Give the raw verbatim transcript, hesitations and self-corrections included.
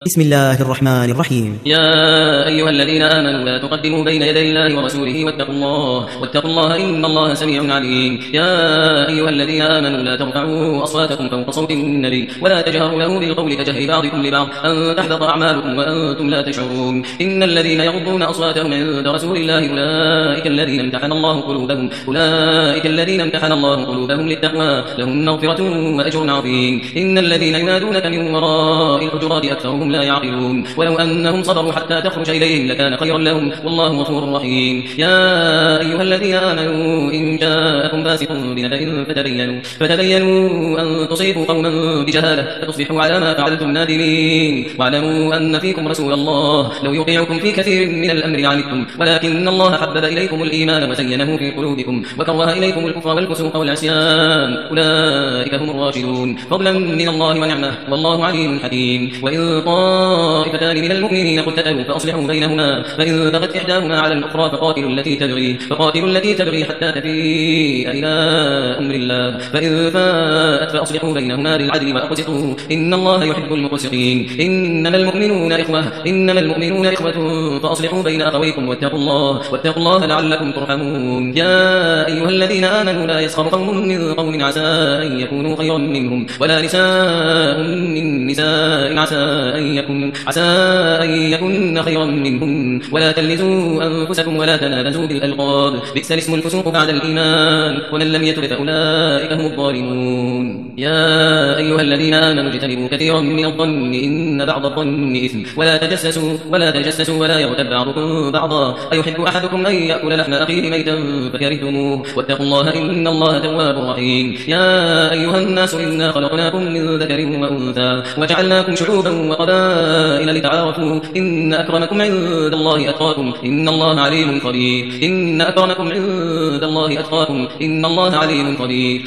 بسم الله الرحمن الرحيم. يا أيها الذين آمنوا لا تقدموا بين يدي الله ورسوله واتقوا الله واتقوا الله إن الله سميع عليم. يا أيها الذين آمنوا لا ترفعوا أصواتكم فوق صوت النبي ولا تجهروا له بالقول كجهر بعضكم لبعض أن تحبط أعمالكم وأنتم لا تشعرون. إن الذين يغضون أصواتهم عند رسول الله أولئك الذين امتحن الله قلوبهم أولئك الذين امتحن الله قلوبهم للتقوى لهم مغفرة وأجر عظيم. إن الذين ينادونك من وراء الحجرات أكثرهم لا يعقلون ولو أنهم صبروا حتى تخرج إليهم لكان خيرا لهم والله غفور رحيم. يا أيها الذين آمنوا إن جاءكم فاسق بنبأ فتبينوا فتبينوا أن تصيبوا قوما بجهالة فتصبحوا على ما فعلتم نادمين. واعلموا أن فيكم رسول الله لو يطيعكم في كثير من الأمر عنتم ولكن الله حبب إليكم الإيمان وزينه في قلوبكم وكره إليكم الكفر والفسوق والعصيان أولئك هم الراشدون فضلا من الله ونعمة والله عليم حكيم. وإن طائفتان من المؤمنين اقتتلوا فأصلحوا بينهما فإن بغت إحداهما على الأخرى فقاتلوا التي تبغي فقاتلوا التي تبغي حتى تفيء إلى أمر الله فإن فاءت فأصلحوا بينهما بالعدل وأقسطوا إن الله يحب المقسطين. إنما المؤمنون إخوة إنما المؤمنون إخوة فأصلحوا بين أخويكم واتقوا الله واتقوا الله لعلكم ترحمون. يا أيها الذين آمنوا لا يسخر قوم من قوم عسى أن يكونوا خيرا منهم ولا نساء من نساء عسى أن يكن عسى أن يكن خيرا منهم ولا تلمزوا أنفسكم ولا تنابزوا بالألقاب بئس الاسم الفسوق بعد الإيمان ومن لم يتب فأولئك هم الظالمون. يا أيها الذين آمنوا اجتنبوا كثيرا من الظن إن بعض الظن إثم ولا تجسسوا ولا تجسسوا ولا يغتب بعضكم بعضا أيحب أحدكم أن يأكل لحم أخيه ميتا فكرهتموه واتقوا الله إن الله تواب رحيم. يا أيها الناس إنا خلقناكم من ذكر وأنثى وجعلناكم شعوبا وقبائل لتعارفوا إن أكرمكم عند الله أتقاكم إن الله عليم خبير إن أكرمكم عند الله أتقاكم إن الله عليم خبير.